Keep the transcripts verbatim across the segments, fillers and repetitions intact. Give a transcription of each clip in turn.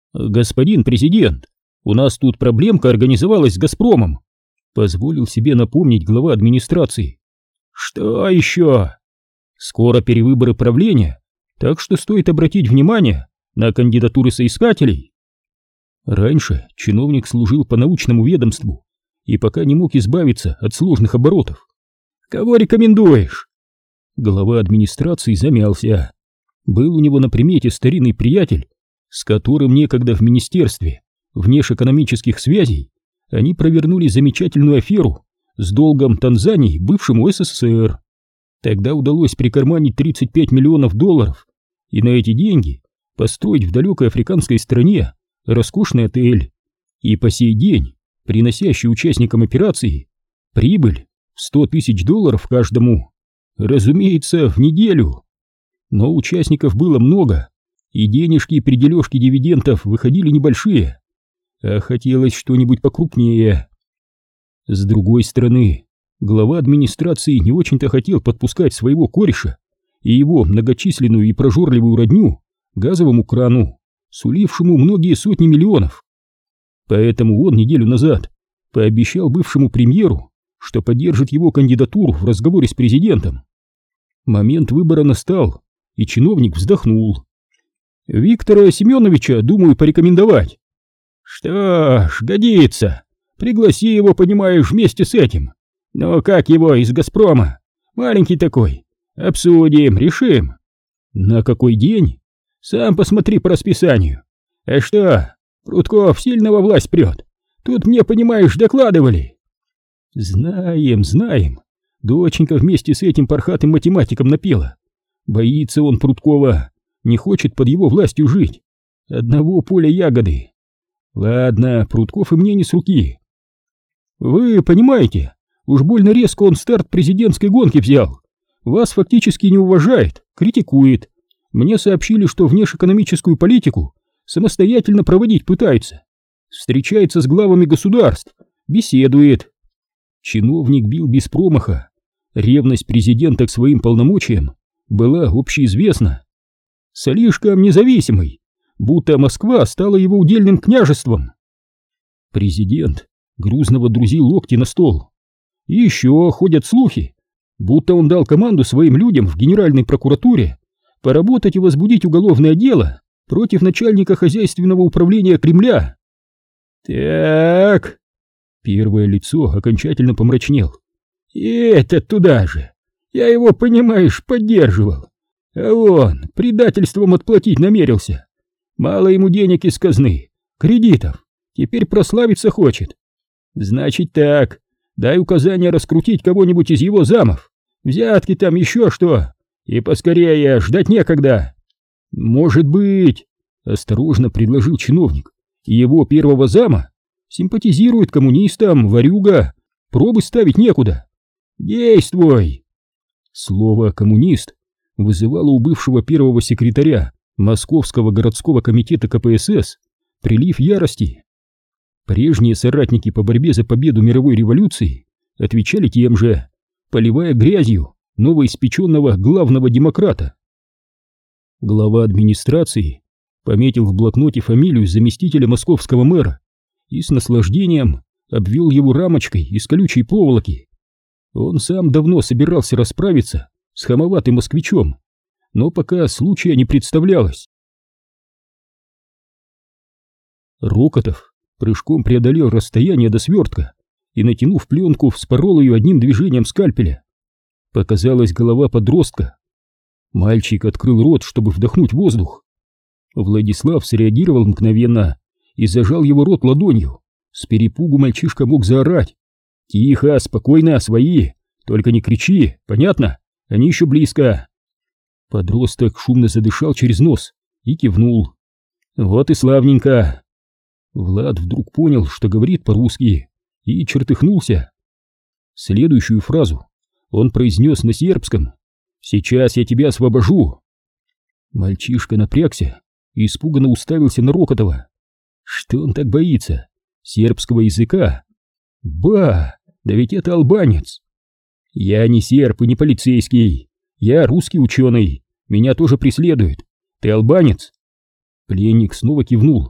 «Господин президент, у нас тут проблемка организовалась с «Газпромом», — позволил себе напомнить глава администрации. «Что еще?» «Скоро перевыборы правления, так что стоит обратить внимание на кандидатуры соискателей». Раньше чиновник служил по научному ведомству и пока не мог избавиться от сложных оборотов. «Кого рекомендуешь?» Глава администрации замялся. Был у него на примете старинный приятель, с которым некогда в министерстве внешэкономических связей они провернули замечательную аферу с долгом Танзании бывшему СССР. Тогда удалось прикарманить тридцать пять миллионов долларов и на эти деньги построить в далекой африканской стране роскошный отель, и по сей день приносящий участникам операции прибыль в сто тысяч долларов каждому. Разумеется, в неделю. Но участников было много, и денежки при дележке дивидендов выходили небольшие, а хотелось что-нибудь покрупнее. С другой стороны, глава администрации не очень-то хотел подпускать своего кореша и его многочисленную и прожорливую родню к газовому крану, сулившему многие сотни миллионов. Поэтому он неделю назад пообещал бывшему премьеру, что поддержит его кандидатуру в разговоре с президентом. Момент выбора настал, и чиновник вздохнул. «Виктора Семеновича думаю порекомендовать». «Что ж, годится. Пригласи его, понимаешь, вместе с этим. Но как его из «Газпрома»? Маленький такой. Обсудим, решим». «На какой день?» «Сам посмотри по расписанию. А что, Прудков сильно во власть прет? Тут мне, понимаешь, докладывали». «Знаем, знаем. Доченька вместе с этим пархатым математиком напела. Боится он Прудкова, не хочет под его властью жить. Одного поля ягоды. Ладно, Прудков и мне не с руки. Вы понимаете, уж больно резко он старт президентской гонки взял. Вас фактически не уважает, критикует. Мне сообщили, что внешэкономическую политику самостоятельно проводить пытается. Встречается с главами государств, беседует». Чиновник бил без промаха. Ревность президента к своим полномочиям была общеизвестна. Слишком независимый, будто Москва стала его удельным княжеством. Президент грузно водрузил локти на стол. И еще ходят слухи, будто он дал команду своим людям в Генеральной прокуратуре поработать и возбудить уголовное дело против начальника хозяйственного управления Кремля. «Так...» Первое лицо окончательно помрачнел. «И этот туда же. Я его, понимаешь, поддерживал. А он предательством отплатить намерился. Мало ему денег из казны, кредитов. Теперь прославиться хочет. Значит так, дай указание раскрутить кого-нибудь из его замов. Взятки там еще что. И поскорее, ждать некогда». «Может быть...» — осторожно предложил чиновник. «Его первого зама симпатизирует коммунистам, ворюга, пробы ставить некуда. Действуй!» Слово «коммунист» вызывало у бывшего первого секретаря Московского городского комитета ка пэ эс эс прилив ярости. Прежние соратники по борьбе за победу мировой революции отвечали тем же, поливая грязью новоиспеченного главного демократа. Глава администрации пометил в блокноте фамилию заместителя московского мэра и с наслаждением обвел его рамочкой из колючей проволоки. Он сам давно собирался расправиться с хамоватым москвичом, но пока случая не представлялось. Рокотов прыжком преодолел расстояние до свертка и, натянув пленку, вспорол ее одним движением скальпеля. Показалась голова подростка. Мальчик открыл рот, чтобы вдохнуть воздух. Владислав среагировал мгновенно и зажал его рот ладонью. С перепугу мальчишка мог заорать. «Тихо, спокойно, свои, только не кричи, понятно? Они еще близко». Подросток шумно задышал через нос и кивнул. «Вот и славненько». Влад вдруг понял, что говорит по-русски, и чертыхнулся. Следующую фразу он произнес на сербском. «Сейчас я тебя освобожу». Мальчишка напрягся и испуганно уставился на Рокотова. Что он так боится? Сербского языка? Ба, да ведь это албанец. «Я не серб и не полицейский. Я русский ученый. Меня тоже преследуют. Ты албанец?» Пленник снова кивнул.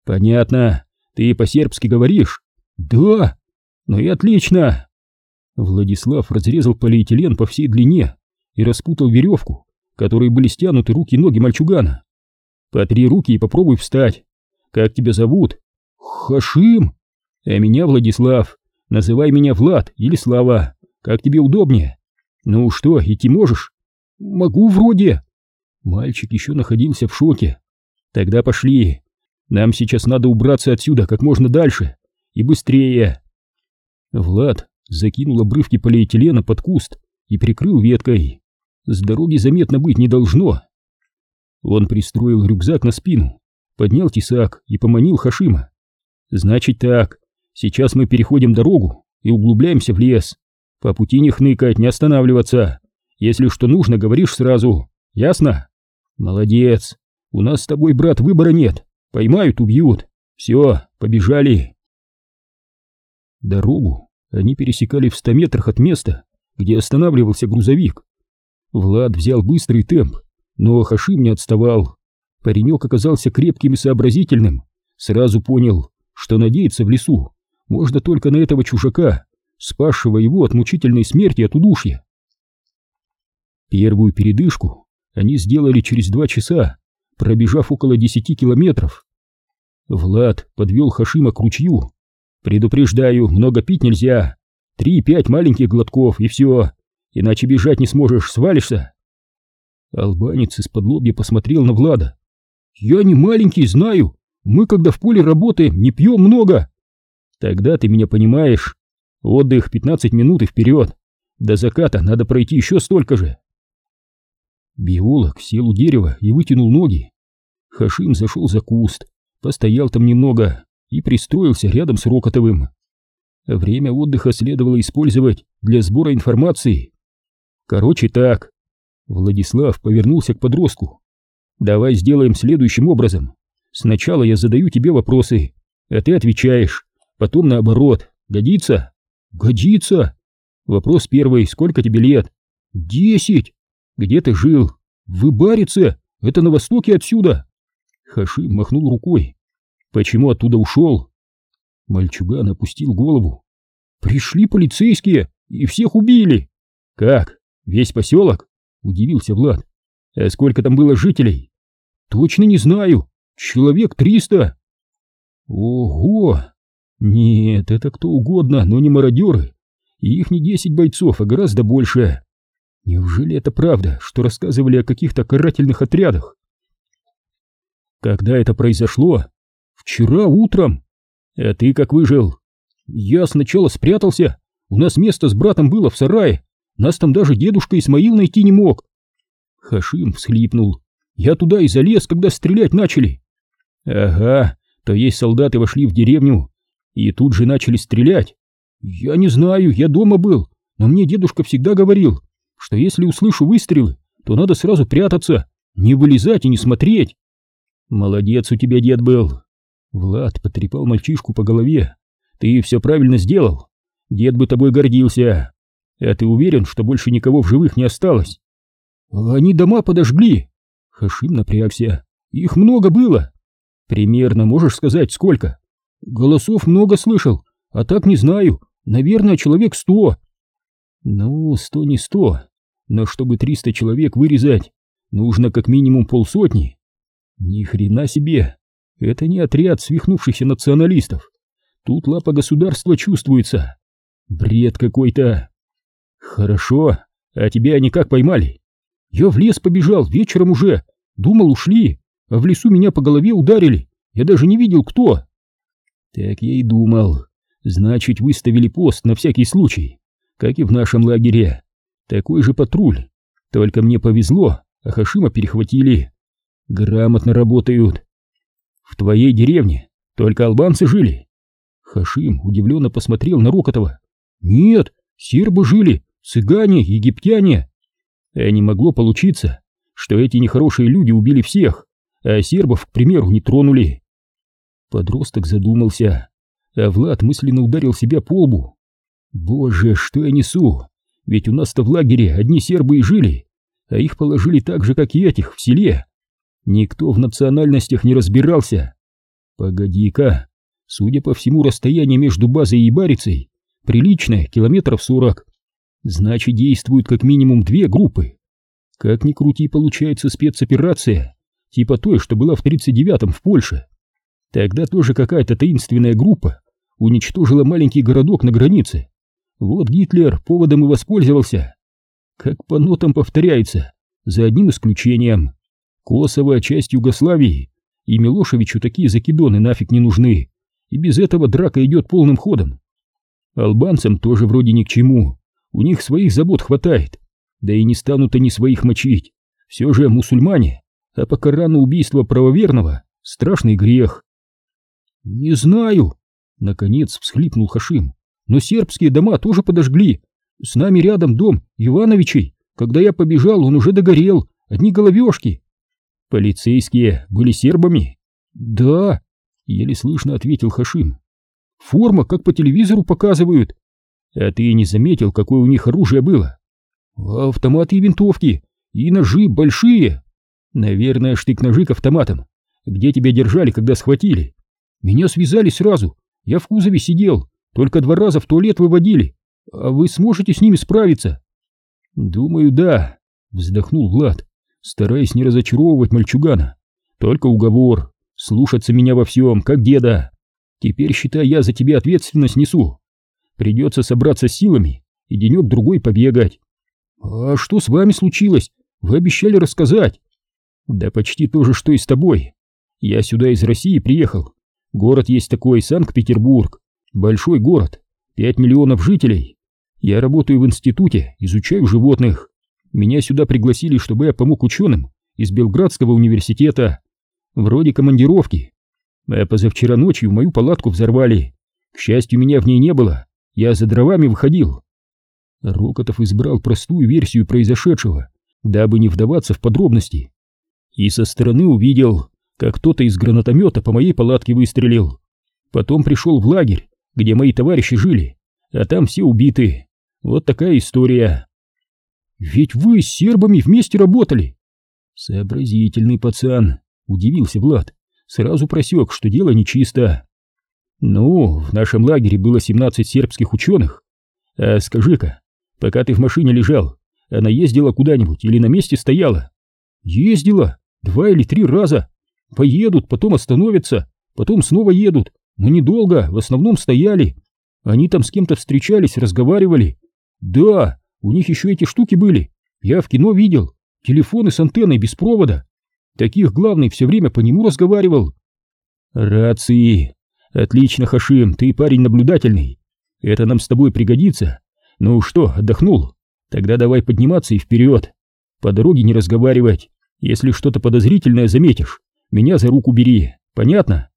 Понятно. Ты по-сербски говоришь? Да. Ну и отлично. Владислав разрезал полиэтилен по всей длине и распутал веревку, которой были стянуты руки и ноги мальчугана. Потри руки и попробуй встать. Как тебя зовут? Хашим. А меня Владислав. Называй меня Влад или Слава. Как тебе удобнее? Ну что, идти можешь? Могу вроде. Мальчик еще находился в шоке. Тогда пошли. Нам сейчас надо убраться отсюда как можно дальше. И быстрее. Влад закинул обрывки полиэтилена под куст и прикрыл веткой. С дороги заметно быть не должно. Он пристроил рюкзак на спину, поднял тесак и поманил Хашима. Значит так, сейчас мы переходим дорогу и углубляемся в лес. По пути не хныкать, не останавливаться. Если что нужно, говоришь сразу. Ясно? Молодец. У нас с тобой, брат, выбора нет. Поймают, убьют. Все, побежали. Дорогу они пересекали в ста метрах от места, где останавливался грузовик. Влад взял быстрый темп, но Хашим не отставал. Паренек оказался крепким и сообразительным. Сразу понял, что надеяться в лесу можно только на этого чужака, спасшего его от мучительной смерти от удушья. Первую передышку они сделали через два часа, пробежав около десяти километров. Влад подвел Хашима к ручью. «Предупреждаю, много пить нельзя. Три-пять маленьких глотков и все, иначе бежать не сможешь, свалишься». Албанец из-под лобья посмотрел на Влада. «Я не маленький, знаю. Мы, когда в поле работаем, не пьем много». «Тогда ты меня понимаешь. Отдых пятнадцать минут и вперед. До заката надо пройти еще столько же». Биолог сел у дерева и вытянул ноги. Хашим зашел за куст, постоял там немного и пристроился рядом с Рокотовым. Время отдыха следовало использовать для сбора информации. Короче так. Владислав повернулся к подростку. Давай сделаем следующим образом. Сначала я задаю тебе вопросы, а ты отвечаешь. Потом наоборот. Годится? Годится. Вопрос первый. Сколько тебе лет? Десять. Где ты жил? В Ибарице. Это на востоке отсюда. Хашим махнул рукой. Почему оттуда ушел? Мальчуган опустил голову. Пришли полицейские и всех убили. Как? Весь поселок? Удивился Влад. А сколько там было жителей? Точно не знаю. Человек триста. Ого! Нет, это кто угодно, но не мародеры. И их не десять бойцов, а гораздо больше. Неужели это правда, что рассказывали о каких-то карательных отрядах? Когда это произошло? Вчера утром. А ты как выжил? Я сначала спрятался. У нас место с братом было в сарае. Нас там даже дедушка Исмаил найти не мог. Хашим всхлипнул. Я туда и залез, когда стрелять начали. Ага, то есть солдаты вошли в деревню и тут же начали стрелять. Я не знаю, я дома был, но мне дедушка всегда говорил, что если услышу выстрелы, то надо сразу прятаться, не вылезать и не смотреть. Молодец у тебя дед был. Влад потрепал мальчишку по голове. Ты все правильно сделал. Дед бы тобой гордился. А ты уверен, что больше никого в живых не осталось? Они дома подожгли. Хашим напрягся. Их много было. Примерно можешь сказать, сколько? Голосов много слышал, а так не знаю. Наверное, человек сто. Ну, сто не сто. Но чтобы триста человек вырезать, нужно как минимум полсотни. Ни хрена себе. Это не отряд свихнувшихся националистов. Тут лапа государства чувствуется. Бред какой-то. Хорошо, а тебя они как поймали? Я в лес побежал вечером уже. Думал, ушли, а в лесу меня по голове ударили. Я даже не видел, кто. Так я и думал. Значит, выставили пост на всякий случай, как и в нашем лагере. Такой же патруль. Только мне повезло, а Хашима перехватили. Грамотно работают. В твоей деревне только албанцы жили? Хашим удивленно посмотрел на Рокотова. Нет, сербы жили, цыгане, египтяне. А не могло получиться, что эти нехорошие люди убили всех, а сербов, к примеру, не тронули. Подросток задумался, а Влад мысленно ударил себя по лбу. Боже, что я несу? Ведь у нас-то в лагере одни сербы и жили, а их положили так же, как и этих, в селе. Никто в национальностях не разбирался. Погоди-ка, судя по всему, расстояние между базой и Барицей приличное, километров сорок. Значит, действуют как минимум две группы. Как ни крути, получается спецоперация, типа той, что была в тридцать девятом в Польше. Тогда тоже какая-то таинственная группа уничтожила маленький городок на границе. Вот Гитлер поводом и воспользовался. Как по нотам повторяется, за одним исключением. Косово — часть Югославии, и Милошевичу такие закидоны нафиг не нужны, и без этого драка идет полным ходом. Албанцам тоже вроде ни к чему, у них своих забот хватает, да и не станут они своих мочить, все же мусульмане, а по Корану убийство правоверного — страшный грех. «Не знаю», — наконец всхлипнул Хашим, «но сербские дома тоже подожгли. С нами рядом дом Ивановичей. Когда я побежал, он уже догорел, одни головешки». «Полицейские были сербами?» «Да», — еле слышно ответил Хашим. «Форма, как по телевизору показывают». «А ты не заметил, какое у них оружие было?» «Автоматы и винтовки, и ножи большие». «Наверное, штык-ножи к автоматам. Где тебя держали, когда схватили?» «Меня связали сразу, я в кузове сидел, только два раза в туалет выводили. А вы сможете с ними справиться?» «Думаю, да», — вздохнул Влад, стараясь не разочаровывать мальчугана. «Только уговор, слушаться меня во всем, как деда. Теперь, считай, я за тебя ответственность несу. Придется собраться с силами и денек-другой побегать». «А что с вами случилось? Вы обещали рассказать». «Да почти то же, что и с тобой. Я сюда из России приехал. Город есть такой, Санкт-Петербург. Большой город, пять миллионов жителей. Я работаю в институте, изучаю животных. Меня сюда пригласили, чтобы я помог ученым из Белградского университета. Вроде командировки. А позавчера ночью мою палатку взорвали. К счастью, меня в ней не было. Я за дровами выходил». Рокотов избрал простую версию произошедшего, дабы не вдаваться в подробности. И со стороны увидел, как кто-то из гранатомета по моей палатке выстрелил. Потом пришел в лагерь, где мои товарищи жили, а там все убиты. Вот такая история. «Ведь вы с сербами вместе работали?» «Сообразительный пацан», — удивился Влад. Сразу просек, что дело нечисто. «Ну, в нашем лагере было семнадцать сербских ученых. А скажи-ка, пока ты в машине лежал, она ездила куда-нибудь или на месте стояла?» «Ездила, два или три раза. Поедут, потом остановятся, потом снова едут, но недолго, в основном стояли. Они там с кем-то встречались, разговаривали. Да, у них еще эти штуки были, я в кино видел, телефоны с антенной без провода. Таких главный все время по нему разговаривал». «Рации. Отлично, Хашим, ты парень наблюдательный. Это нам с тобой пригодится. Ну что, отдохнул? Тогда давай подниматься и вперед. По дороге не разговаривать. Если что-то подозрительное заметишь, меня за руку бери. Понятно?»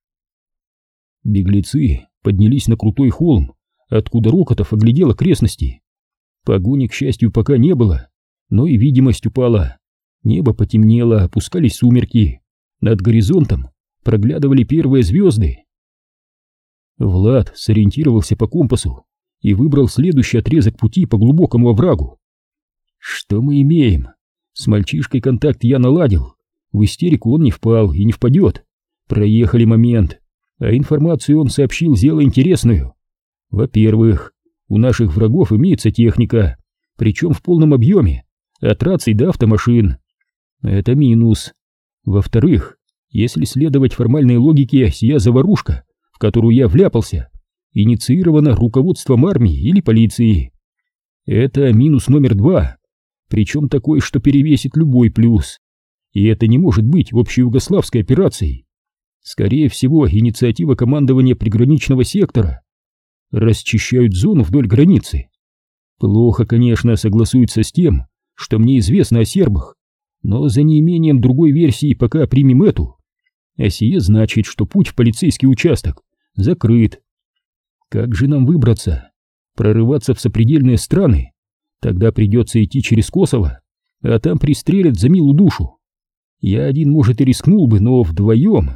Беглецы поднялись на крутой холм, откуда Рокотов оглядел окрестности. Погони, к счастью, пока не было, но и видимость упала. Небо потемнело, опускались сумерки. Над горизонтом проглядывали первые звезды. Влад сориентировался по компасу и выбрал следующий отрезок пути по глубокому оврагу. Что мы имеем? С мальчишкой контакт я наладил. В истерику он не впал и не впадет. Проехали момент. А информацию он сообщил, зело интересную. Во-первых, у наших врагов имеется техника, причем в полном объеме, от раций до автомашин. Это минус. Во-вторых, если следовать формальной логике, сия заварушка, в которую я вляпался, инициирована руководством армии или полиции. Это минус номер два, причем такой, что перевесит любой плюс. И это не может быть общеюгославской операцией. Скорее всего, инициатива командования приграничного сектора. Расчищают зону вдоль границы. Плохо, конечно, согласуется с тем, что мне известно о сербах, но за неимением другой версии пока примем эту. А сие значит, что путь в полицейский участок закрыт. Как же нам выбраться? Прорываться в сопредельные страны? Тогда придется идти через Косово, а там пристрелят за милую душу. Я один, может, и рискнул бы, но вдвоем...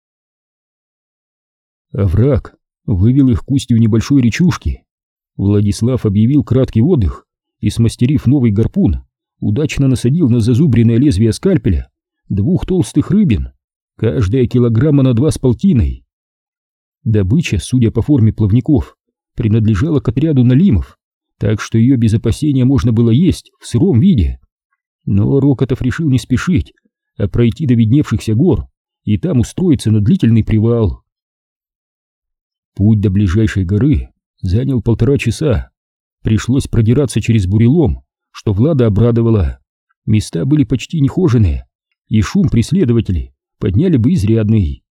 Овраг вывел их к устью небольшой речушки. Владислав объявил краткий отдых и, смастерив новый гарпун, удачно насадил на зазубренное лезвие скальпеля двух толстых рыбин. каждая килограмма на два с полтиной. Добыча, судя по форме плавников, принадлежала к отряду налимов, так что ее без опасения можно было есть в сыром виде. Но Рокотов решил не спешить, а пройти до видневшихся гор и там устроиться на длительный привал. Путь до ближайшей горы занял полтора часа. Пришлось продираться через бурелом, что Влада обрадовало. Места были почти нехоженые, и шум преследователей подняли бы изрядный.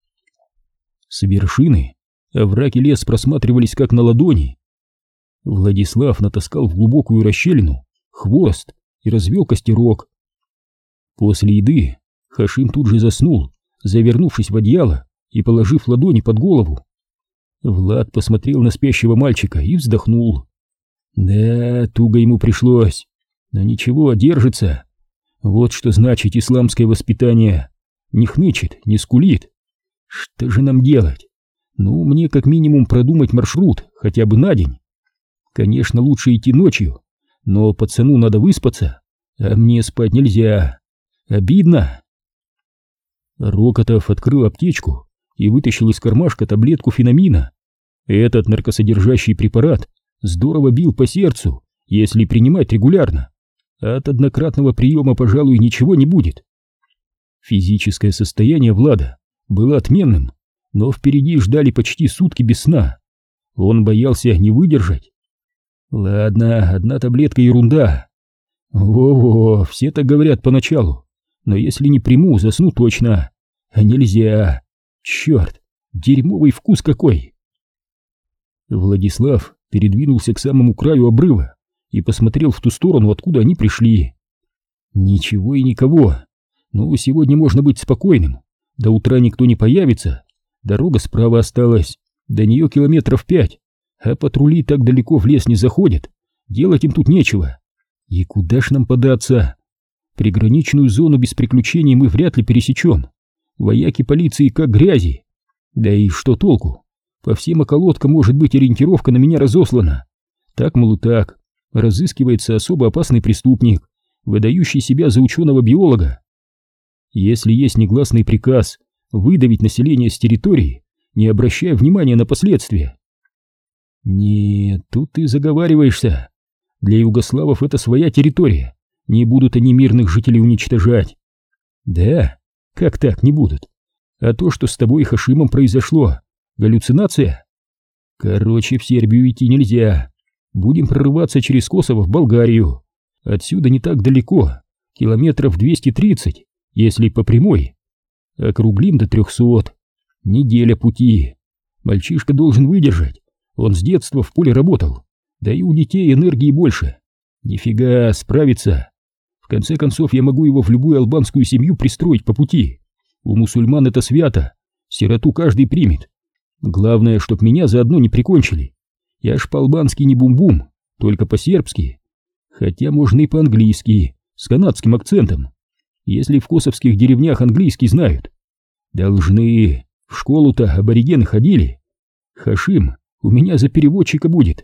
С вершины овраг и лес просматривались как на ладони. Владислав натаскал в глубокую расщелину хвост и развел костерок. После еды Хашим тут же заснул, завернувшись в одеяло и положив ладони под голову. Влад посмотрел на спящего мальчика и вздохнул. Да, туго ему пришлось, но ничего, держится. Вот что значит исламское воспитание. Не хнычет, не скулит. Что же нам делать? Ну, мне как минимум продумать маршрут, хотя бы на день. Конечно, лучше идти ночью, но пацану надо выспаться, а мне спать нельзя. Обидно. Рокотов открыл аптечку и вытащил из кармашка таблетку фенамина. Этот наркосодержащий препарат здорово бил по сердцу, если принимать регулярно. От однократного приема, пожалуй, ничего не будет. Физическое состояние Влада было отменным, но впереди ждали почти сутки без сна. Он боялся не выдержать. Ладно, одна таблетка ерунда. Во-во, все так говорят поначалу, но если не приму, засну точно. А нельзя. Черт, дерьмовый вкус какой. Владислав передвинулся к самому краю обрыва и посмотрел в ту сторону, откуда они пришли. Ничего и никого. Ну, сегодня можно быть спокойным. До утра никто не появится. Дорога справа осталась, до нее километров пять, а патрули так далеко в лес не заходят. Делать им тут нечего. И куда ж нам податься? Приграничную зону без приключений мы вряд ли пересечем. Вояки полиции как грязи. Да и что толку? По всем околоткам может быть ориентировка на меня разослана. Так, мол, и так. Разыскивается особо опасный преступник, выдающий себя за ученого-биолога. Если есть негласный приказ выдавить население с территории, не обращая внимания на последствия. Нет, тут ты заговариваешься. Для югославов это своя территория. Не будут они мирных жителей уничтожать. Да? Как так не будут? А то, что с тобой и Хашимом произошло, галлюцинация? Короче, в Сербию идти нельзя. Будем прорываться через Косово в Болгарию. Отсюда не так далеко, километров двести тридцать, если по прямой. Округлим до трехсот. Неделя пути. Мальчишка должен выдержать. Он с детства в поле работал. Да и у детей энергии больше. Нифига, справится. В конце концов, я могу его в любую албанскую семью пристроить по пути. У мусульман это свято. Сироту каждый примет. Главное, чтоб меня заодно не прикончили. Я ж по-албански не бум-бум, только по-сербски. Хотя можно и по-английски, с канадским акцентом. Если в косовских деревнях английский знают. Должны. В школу-то аборигены ходили. Хашим у меня за переводчика будет.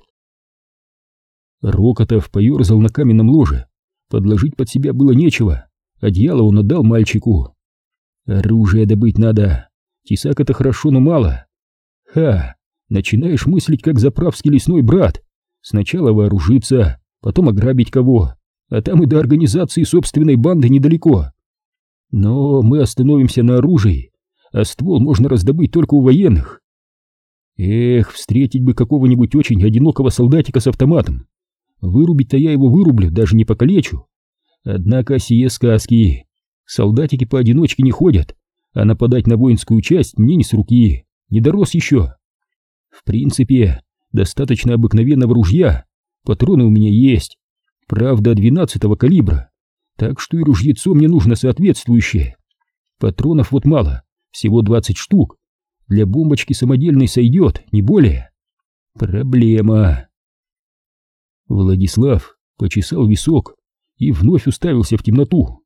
Рокотов поерзал на каменном ложе. Подложить под себя было нечего. Одеяло он отдал мальчику. Оружие добыть надо. Тесак это хорошо, но мало. Ха, начинаешь мыслить как заправский лесной брат. Сначала вооружиться, потом ограбить кого, а там и до организации собственной банды недалеко. Но мы остановимся на оружии, а ствол можно раздобыть только у военных. Эх, встретить бы какого-нибудь очень одинокого солдатика с автоматом. Вырубить-то я его вырублю, даже не покалечу. Однако сие сказки. Солдатики поодиночке не ходят, а нападать на воинскую часть мне не с руки, не дорос еще. В принципе, достаточно обыкновенного ружья, патроны у меня есть, правда двенадцатого калибра, так что и ружьецо мне нужно соответствующее. Патронов вот мало, всего двадцать штук, для бомбочки самодельной сойдет, не более. Проблема. Владислав почесал висок и вновь уставился в темноту.